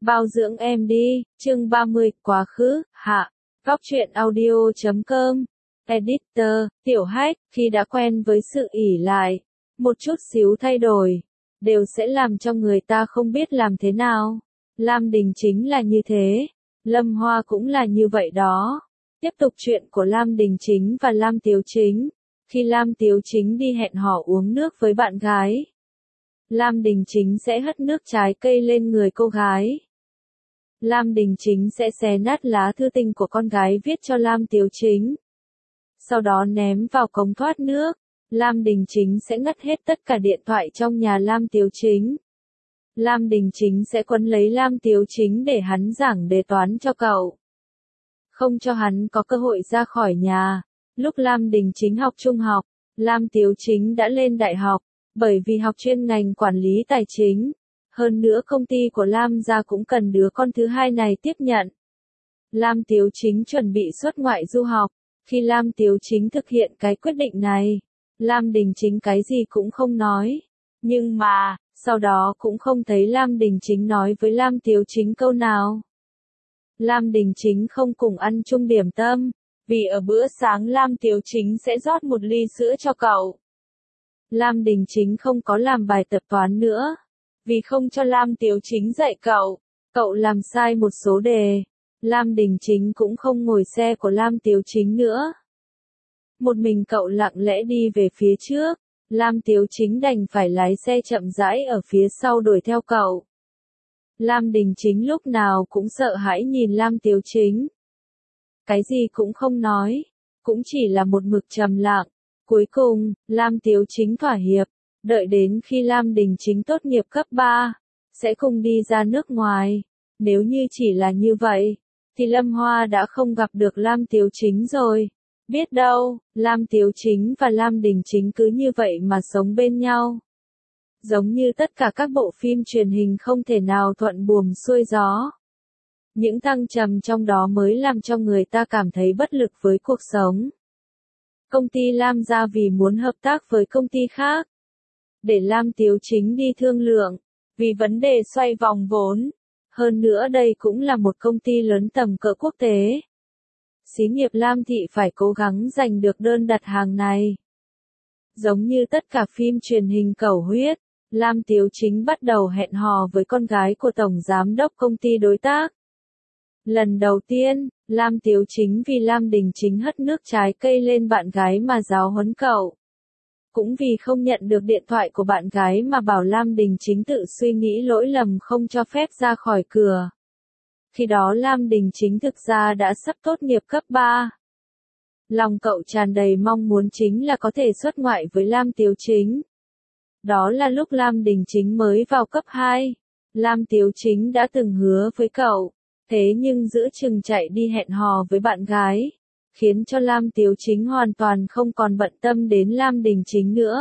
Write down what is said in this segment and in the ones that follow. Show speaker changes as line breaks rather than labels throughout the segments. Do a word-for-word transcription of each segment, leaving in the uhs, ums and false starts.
Bao dưỡng em đi, chương ba mươi, quá khứ, hạ. Góc truyện audio chấm com. Editor, Tiểu Hách, khi đã quen với sự ỷ lại, một chút xíu thay đổi, đều sẽ làm cho người ta không biết làm thế nào. Lam Đình Chính là như thế, Lâm Hoa cũng là như vậy đó. Tiếp tục chuyện của Lam Đình Chính và Lam Tiếu Chính. Khi Lam Tiếu Chính đi hẹn hò uống nước với bạn gái, Lam Đình Chính sẽ hất nước trái cây lên người cô gái. Lam Đình Chính sẽ xé nát lá thư tình của con gái viết cho Lam Tiếu Chính, sau đó ném vào cống thoát nước. Lam Đình Chính sẽ ngắt hết tất cả điện thoại trong nhà Lam Tiếu Chính. Lam Đình Chính sẽ quấn lấy Lam Tiếu Chính để hắn giảng đề toán cho cậu, không cho hắn có cơ hội ra khỏi nhà. Lúc Lam Đình Chính học trung học, Lam Tiếu Chính đã lên đại học, bởi vì học chuyên ngành quản lý tài chính. Hơn nữa công ty của Lam gia cũng cần đứa con thứ hai này tiếp nhận. Lam Tiếu Chính chuẩn bị xuất ngoại du học. Khi Lam Tiếu Chính thực hiện cái quyết định này, Lam Đình Chính cái gì cũng không nói. Nhưng mà, sau đó cũng không thấy Lam Đình Chính nói với Lam Tiếu Chính câu nào. Lam Đình Chính không cùng ăn chung điểm tâm, vì ở bữa sáng Lam Tiếu Chính sẽ rót một ly sữa cho cậu. Lam Đình Chính không có làm bài tập toán nữa, vì không cho Lam Tiếu Chính dạy cậu. Cậu làm sai một số đề, Lam Đình Chính cũng không ngồi xe của Lam Tiếu Chính nữa. Một mình cậu lặng lẽ đi về phía trước, Lam Tiếu Chính đành phải lái xe chậm rãi ở phía sau đuổi theo cậu. Lam Đình Chính lúc nào cũng sợ hãi nhìn Lam Tiếu Chính. Cái gì cũng không nói, cũng chỉ là một mực trầm lặng. Cuối cùng, Lam Tiếu Chính thỏa hiệp, đợi đến khi Lam Đình Chính tốt nghiệp cấp ba, sẽ cùng đi ra nước ngoài. Nếu như chỉ là như vậy, thì Lâm Hoa đã không gặp được Lam Tiếu Chính rồi. Biết đâu, Lam Tiếu Chính và Lam Đình Chính cứ như vậy mà sống bên nhau. Giống như tất cả các bộ phim truyền hình không thể nào thuận buồm xuôi gió. Những thăng trầm trong đó mới làm cho người ta cảm thấy bất lực với cuộc sống. Công ty Lam gia vì muốn hợp tác với công ty khác, để Lam Tiếu Chính đi thương lượng, vì vấn đề xoay vòng vốn. Hơn nữa đây cũng là một công ty lớn tầm cỡ quốc tế. Xí nghiệp Lam Thị phải cố gắng giành được đơn đặt hàng này. Giống như tất cả phim truyền hình cầu huyết, Lam Tiếu Chính bắt đầu hẹn hò với con gái của Tổng Giám đốc công ty đối tác. Lần đầu tiên, Lam Tiếu Chính vì Lam Đình Chính hất nước trái cây lên bạn gái mà giáo huấn cậu. Cũng vì không nhận được điện thoại của bạn gái mà bảo Lam Đình Chính tự suy nghĩ lỗi lầm không cho phép ra khỏi cửa. Khi đó Lam Đình Chính thực ra đã sắp tốt nghiệp cấp ba. Lòng cậu tràn đầy mong muốn chính là có thể xuất ngoại với Lam Tiếu Chính. Đó là lúc Lam Đình Chính mới vào cấp hai. Lam Tiếu Chính đã từng hứa với cậu, thế nhưng giữa chừng chạy đi hẹn hò với bạn gái, khiến cho Lam Tiếu Chính hoàn toàn không còn bận tâm đến Lam Đình Chính nữa.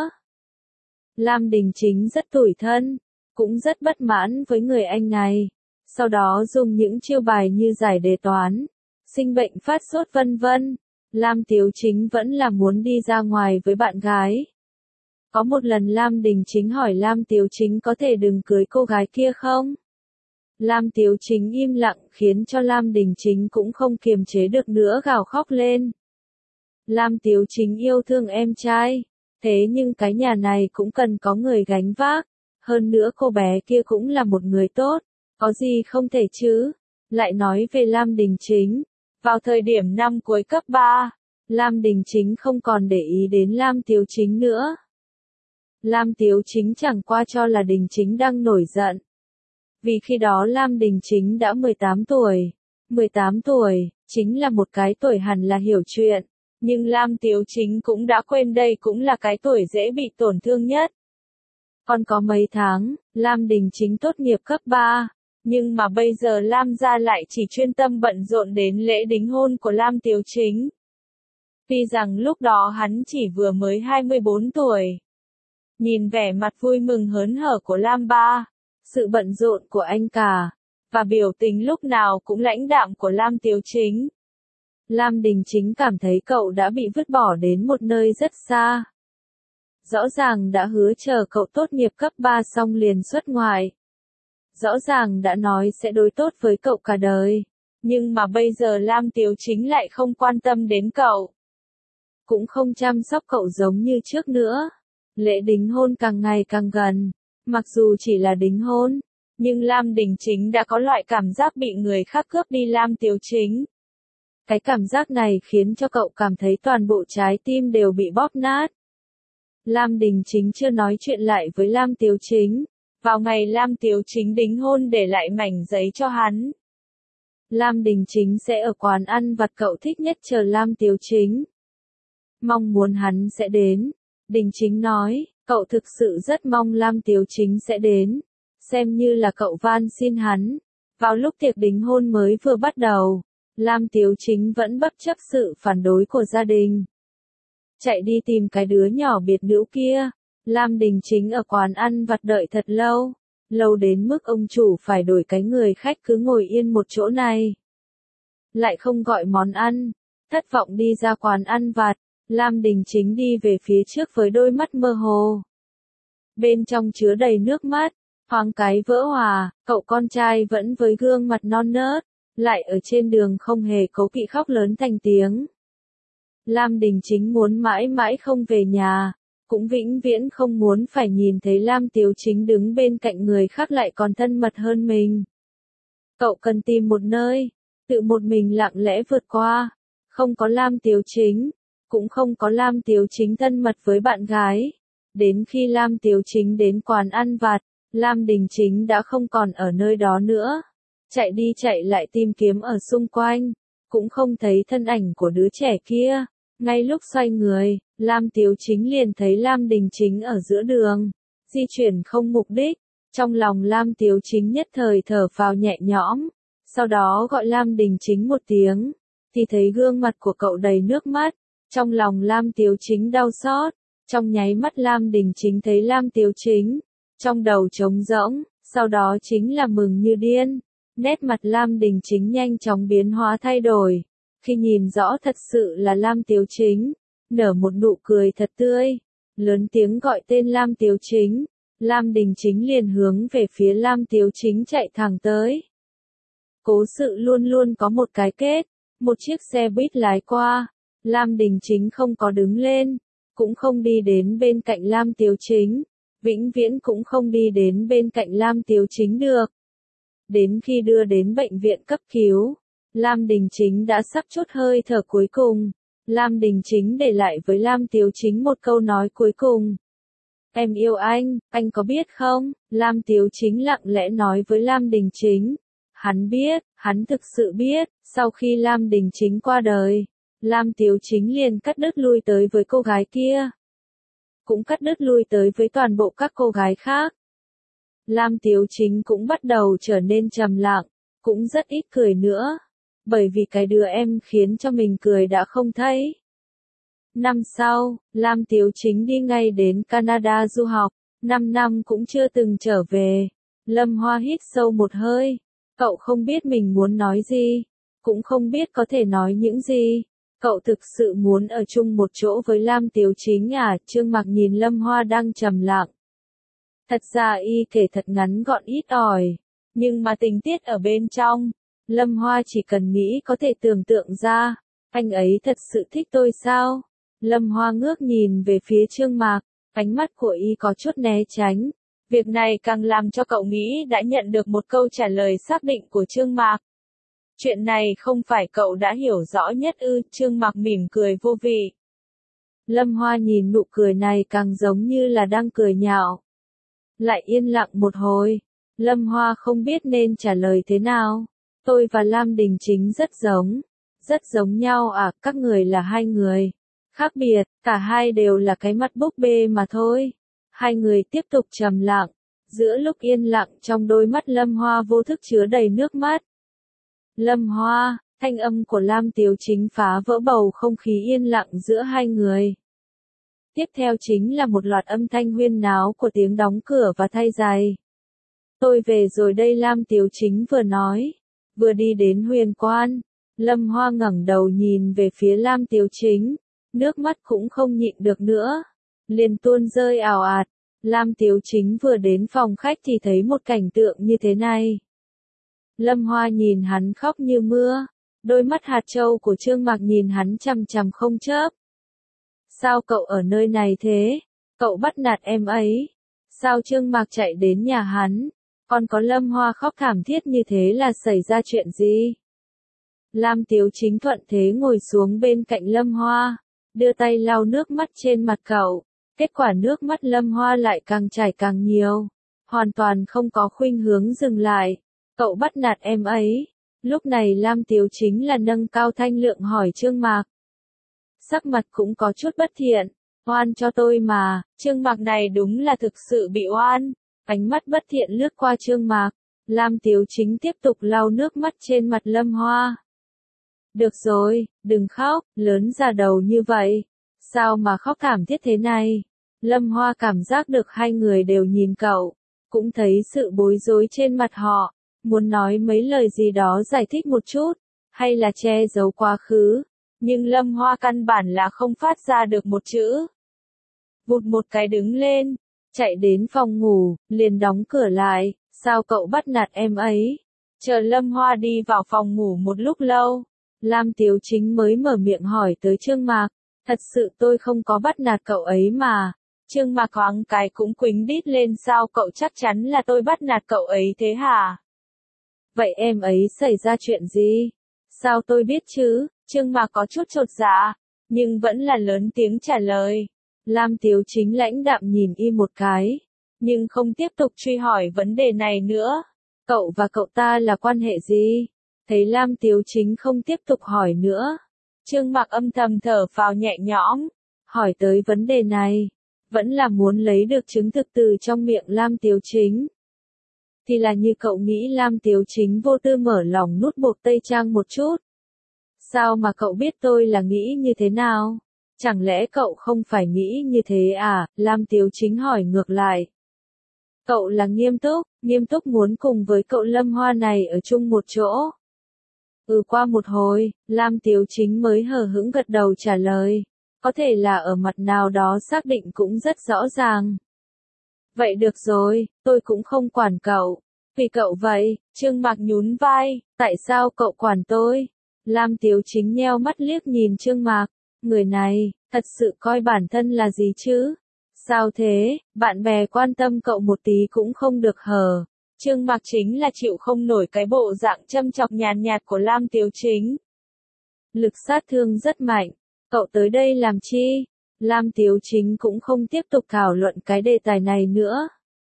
Lam Đình Chính rất tủi thân, cũng rất bất mãn với người anh này. Sau đó dùng những chiêu bài như giải đề toán, sinh bệnh phát sốt vân vân, Lam Tiếu Chính vẫn là muốn đi ra ngoài với bạn gái. Có một lần Lam Đình Chính hỏi Lam Tiếu Chính có thể đừng cưới cô gái kia không? Lam Tiếu Chính im lặng khiến cho Lam Đình Chính cũng không kiềm chế được nữa gào khóc lên. Lam Tiếu Chính yêu thương em trai, thế nhưng cái nhà này cũng cần có người gánh vác. Hơn nữa cô bé kia cũng là một người tốt, có gì không thể chứ? Lại nói về Lam Đình Chính, vào thời điểm năm cuối cấp ba, Lam Đình Chính không còn để ý đến Lam Tiếu Chính nữa. Lam Tiếu Chính chẳng qua cho là Đình Chính đang nổi giận. Vì khi đó Lam Đình Chính đã mười tám tuổi. mười tám tuổi, chính là một cái tuổi hẳn là hiểu chuyện. Nhưng Lam Tiếu Chính cũng đã quên đây cũng là cái tuổi dễ bị tổn thương nhất. Còn có mấy tháng, Lam Đình Chính tốt nghiệp cấp ba. Nhưng mà bây giờ Lam gia lại chỉ chuyên tâm bận rộn đến lễ đính hôn của Lam Tiếu Chính. Tuy rằng lúc đó hắn chỉ vừa mới hai mươi bốn tuổi. Nhìn vẻ mặt vui mừng hớn hở của Lam ba, sự bận rộn của anh cả, và biểu tình lúc nào cũng lãnh đạm của Lam Tiếu Chính. Lam Đình Chính cảm thấy cậu đã bị vứt bỏ đến một nơi rất xa. Rõ ràng đã hứa chờ cậu tốt nghiệp cấp ba xong liền xuất ngoại. rõ ràng đã nói sẽ đối tốt với cậu cả đời. Nhưng mà bây giờ Lam Tiếu Chính lại không quan tâm đến cậu. Cũng không chăm sóc cậu giống như trước nữa. Lễ đính hôn càng ngày càng gần. Mặc dù chỉ là đính hôn, nhưng Lam Đình Chính đã có loại cảm giác bị người khác cướp đi Lam Tiếu Chính. Cái cảm giác này khiến cho cậu cảm thấy toàn bộ trái tim đều bị bóp nát. Lam Đình Chính chưa nói chuyện lại với Lam Tiếu Chính. Vào ngày Lam Tiếu Chính đính hôn để lại mảnh giấy cho hắn. Lam Đình Chính sẽ ở quán ăn vặt cậu thích nhất chờ Lam Tiếu Chính. Mong muốn hắn sẽ đến. Đình Chính nói, cậu thực sự rất mong Lam Tiếu Chính sẽ đến. Xem như là cậu van xin hắn. Vào lúc tiệc đính hôn mới vừa bắt đầu, Lam Tiếu Chính vẫn bất chấp sự phản đối của gia đình. Chạy đi tìm cái đứa nhỏ biệt nữ kia. Lam Đình Chính ở quán ăn vặt đợi thật lâu. Lâu đến mức ông chủ phải đổi cái người khách cứ ngồi yên một chỗ này. Lại không gọi món ăn. Thất vọng đi ra quán ăn vặt. Lam Đình Chính đi về phía trước với đôi mắt mơ hồ. Bên trong chứa đầy nước mắt. Thoáng cái vỡ hòa, cậu con trai vẫn với gương mặt non nớt. Lại ở trên đường không hề cố kỵ khóc lớn thành tiếng. Lam Đình Chính muốn mãi mãi không về nhà. Cũng vĩnh viễn không muốn phải nhìn thấy Lam Tiếu Chính đứng bên cạnh người khác lại còn thân mật hơn mình. Cậu cần tìm một nơi, tự một mình lặng lẽ vượt qua. Không có Lam Tiếu Chính, cũng không có Lam Tiếu Chính thân mật với bạn gái. Đến khi Lam Tiếu Chính đến quán ăn vặt, Lam Đình Chính đã không còn ở nơi đó nữa. Chạy đi chạy lại tìm kiếm ở xung quanh, cũng không thấy thân ảnh của đứa trẻ kia. Ngay lúc xoay người, Lam Tiếu Chính liền thấy Lam Đình Chính ở giữa đường, di chuyển không mục đích. Trong lòng Lam Tiếu Chính nhất thời thở phào nhẹ nhõm, sau đó gọi Lam Đình Chính một tiếng, thì thấy gương mặt của cậu đầy nước mắt. Trong lòng Lam Tiếu Chính đau xót, trong nháy mắt Lam Đình Chính thấy Lam Tiếu Chính, trong đầu trống rỗng, sau đó chính là mừng như điên. Nét mặt Lam Đình Chính nhanh chóng biến hóa thay đổi. Khi nhìn rõ thật sự là Lam Tiếu Chính, nở một nụ cười thật tươi, lớn tiếng gọi tên Lam Tiếu Chính, Lam Đình Chính liền hướng về phía Lam Tiếu Chính chạy thẳng tới. Cố sự luôn luôn có một cái kết, một chiếc xe buýt lái qua, Lam Đình Chính không có đứng lên, cũng không đi đến bên cạnh Lam Tiếu Chính, vĩnh viễn cũng không đi đến bên cạnh Lam Tiếu Chính được. Đến khi đưa đến bệnh viện cấp cứu, Lam Đình Chính đã sắp chốt hơi thở cuối cùng. Lam Đình Chính để lại với Lam Tiếu Chính một câu nói cuối cùng. Em yêu anh, anh có biết không? Lam Tiếu Chính lặng lẽ nói với Lam Đình Chính. Hắn biết, hắn thực sự biết, sau khi Lam Đình Chính qua đời, Lam Tiếu Chính liền cắt đứt lui tới với cô gái kia. Cũng cắt đứt lui tới với toàn bộ các cô gái khác. Lam Tiếu Chính cũng bắt đầu trở nên trầm lặng, cũng rất ít cười nữa. Bởi vì cái đứa em khiến cho mình cười đã không thấy. Năm sau, Lam Tiếu Chính đi ngay đến Canada du học, năm năm cũng chưa từng trở về. Lâm Hoa hít sâu một hơi, cậu không biết mình muốn nói gì, cũng không biết có thể nói những gì. Cậu thực sự muốn ở chung một chỗ với Lam Tiếu Chính à? Trương Mặc nhìn Lâm Hoa đang trầm lặng. Thật ra y kể thật ngắn gọn ít ỏi, nhưng mà tình tiết ở bên trong, Lâm Hoa chỉ cần nghĩ có thể tưởng tượng ra. Anh ấy thật sự thích tôi sao? Lâm Hoa ngước nhìn về phía Trương Mạc, ánh mắt của y có chút né tránh. Việc này càng làm cho cậu nghĩ đã nhận được một câu trả lời xác định của Trương Mạc. Chuyện này không phải cậu đã hiểu rõ nhất ư? Trương Mạc mỉm cười vô vị. Lâm Hoa nhìn nụ cười này càng giống như là đang cười nhạo. Lại yên lặng một hồi. Lâm Hoa không biết nên trả lời thế nào. Tôi và Lam Đình Chính rất giống. Rất giống nhau à? Các người là hai người khác biệt, cả hai đều là cái mặt búp bê mà thôi. Hai người tiếp tục trầm lặng. Giữa lúc yên lặng trong đôi mắt Lâm Hoa vô thức chứa đầy nước mắt. Lâm Hoa, thanh âm của Lam Tiếu Chính phá vỡ bầu không khí yên lặng giữa hai người. Tiếp theo chính là một loạt âm thanh huyên náo của tiếng đóng cửa và thay giày. Tôi về rồi đây, Lam Tiếu Chính vừa nói, vừa đi đến huyền quan. Lâm Hoa ngẩng đầu nhìn về phía Lam Tiếu Chính, nước mắt cũng không nhịn được nữa, liền tuôn rơi ào ạt. Lam Tiếu Chính vừa đến phòng khách thì thấy một cảnh tượng như thế này. Lâm Hoa nhìn hắn khóc như mưa, đôi mắt hạt châu của Trương Mạc nhìn hắn chằm chằm không chớp. Sao cậu ở nơi này thế? Cậu bắt nạt em ấy. Sao Trương Mạc chạy đến nhà hắn? Còn có Lâm Hoa khóc thảm thiết như thế là xảy ra chuyện gì? Lam Tiếu Chính thuận thế ngồi xuống bên cạnh Lâm Hoa, đưa tay lau nước mắt trên mặt cậu. Kết quả nước mắt Lâm Hoa lại càng chảy càng nhiều, hoàn toàn không có khuynh hướng dừng lại. Cậu bắt nạt em ấy. Lúc này Lam Tiếu Chính là nâng cao thanh lượng hỏi Trương Mạc. Sắc mặt cũng có chút bất thiện. Oan cho tôi mà. Trương Mạc này đúng là thực sự bị oan. Ánh mắt bất thiện lướt qua Trương Mạc. Lam Tiếu Chính tiếp tục lau nước mắt trên mặt Lâm Hoa. Được rồi, đừng khóc, lớn ra đầu như vậy. Sao mà khóc thảm thiết thế này? Lâm Hoa cảm giác được hai người đều nhìn cậu, cũng thấy sự bối rối trên mặt họ, muốn nói mấy lời gì đó giải thích một chút, hay là che giấu quá khứ, nhưng Lâm Hoa căn bản là không phát ra được một chữ. Vụt một cái đứng lên, chạy đến phòng ngủ, liền đóng cửa lại, sao cậu bắt nạt em ấy? Chờ Lâm Hoa đi vào phòng ngủ một lúc lâu, Lam Tiếu Chính mới mở miệng hỏi tới Trương Mạc, thật sự tôi không có bắt nạt cậu ấy mà. Trương Mạc thoáng cái cũng quýnh đít lên, sao cậu chắc chắn là tôi bắt nạt cậu ấy thế hả? Vậy em ấy xảy ra chuyện gì? Sao tôi biết chứ? Trương Mạc có chút chột dạ, nhưng vẫn là lớn tiếng trả lời. Lam Tiếu Chính lãnh đạm nhìn y một cái, nhưng không tiếp tục truy hỏi vấn đề này nữa. Cậu và cậu ta là quan hệ gì? Thấy Lam Tiếu Chính không tiếp tục hỏi nữa, Trương Mạc âm thầm thở phào nhẹ nhõm, hỏi tới vấn đề này, vẫn là muốn lấy được chứng thực từ trong miệng Lam Tiếu Chính. Thì là như cậu nghĩ Lam Tiếu Chính vô tư mở lòng nút bột tây trang một chút. Sao mà cậu biết tôi là nghĩ như thế nào? Chẳng lẽ cậu không phải nghĩ như thế à? Lam Tiếu Chính hỏi ngược lại. Cậu là nghiêm túc, nghiêm túc muốn cùng với cậu Lâm Hoa này ở chung một chỗ. Ừ, qua một hồi, Lam Tiếu Chính mới hờ hững gật đầu trả lời. Có thể là ở mặt nào đó xác định cũng rất rõ ràng. Vậy được rồi, tôi cũng không quản cậu. Vì cậu vậy, Trương Mạc nhún vai, tại sao cậu quản tôi? Lam Tiếu Chính nheo mắt liếc nhìn Trương Mạc, người này, thật sự coi bản thân là gì chứ? Sao thế, bạn bè quan tâm cậu một tí cũng không được hờ. Trương Mạc chính là chịu không nổi cái bộ dạng châm chọc nhàn nhạt của Lam Tiếu Chính. Lực sát thương rất mạnh. Cậu tới đây làm chi? Lam Tiếu Chính cũng không tiếp tục thảo luận cái đề tài này nữa.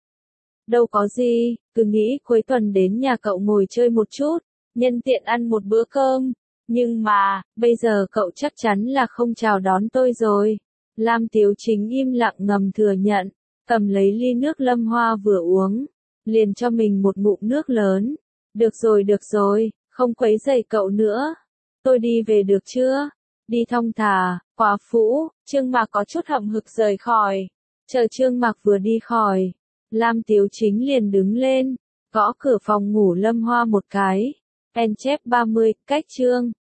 Đâu có gì, cứ nghĩ cuối tuần đến nhà cậu ngồi chơi một chút, nhân tiện ăn một bữa cơm. Nhưng mà, bây giờ cậu chắc chắn là không chào đón tôi rồi. Lam Tiếu Chính im lặng ngầm thừa nhận, cầm lấy ly nước Lâm Hoa vừa uống, liền cho mình một ngụm nước lớn. Được rồi được rồi, không quấy rầy cậu nữa. Tôi đi về được chưa? Đi thong thả, quá phũ. Trương Mạc có chút hậm hực rời khỏi. Chờ Trương Mạc vừa đi khỏi, Lam Tiếu Chính liền đứng lên, gõ cửa phòng ngủ Lâm Hoa một cái. En chép ba mươi, cách chương.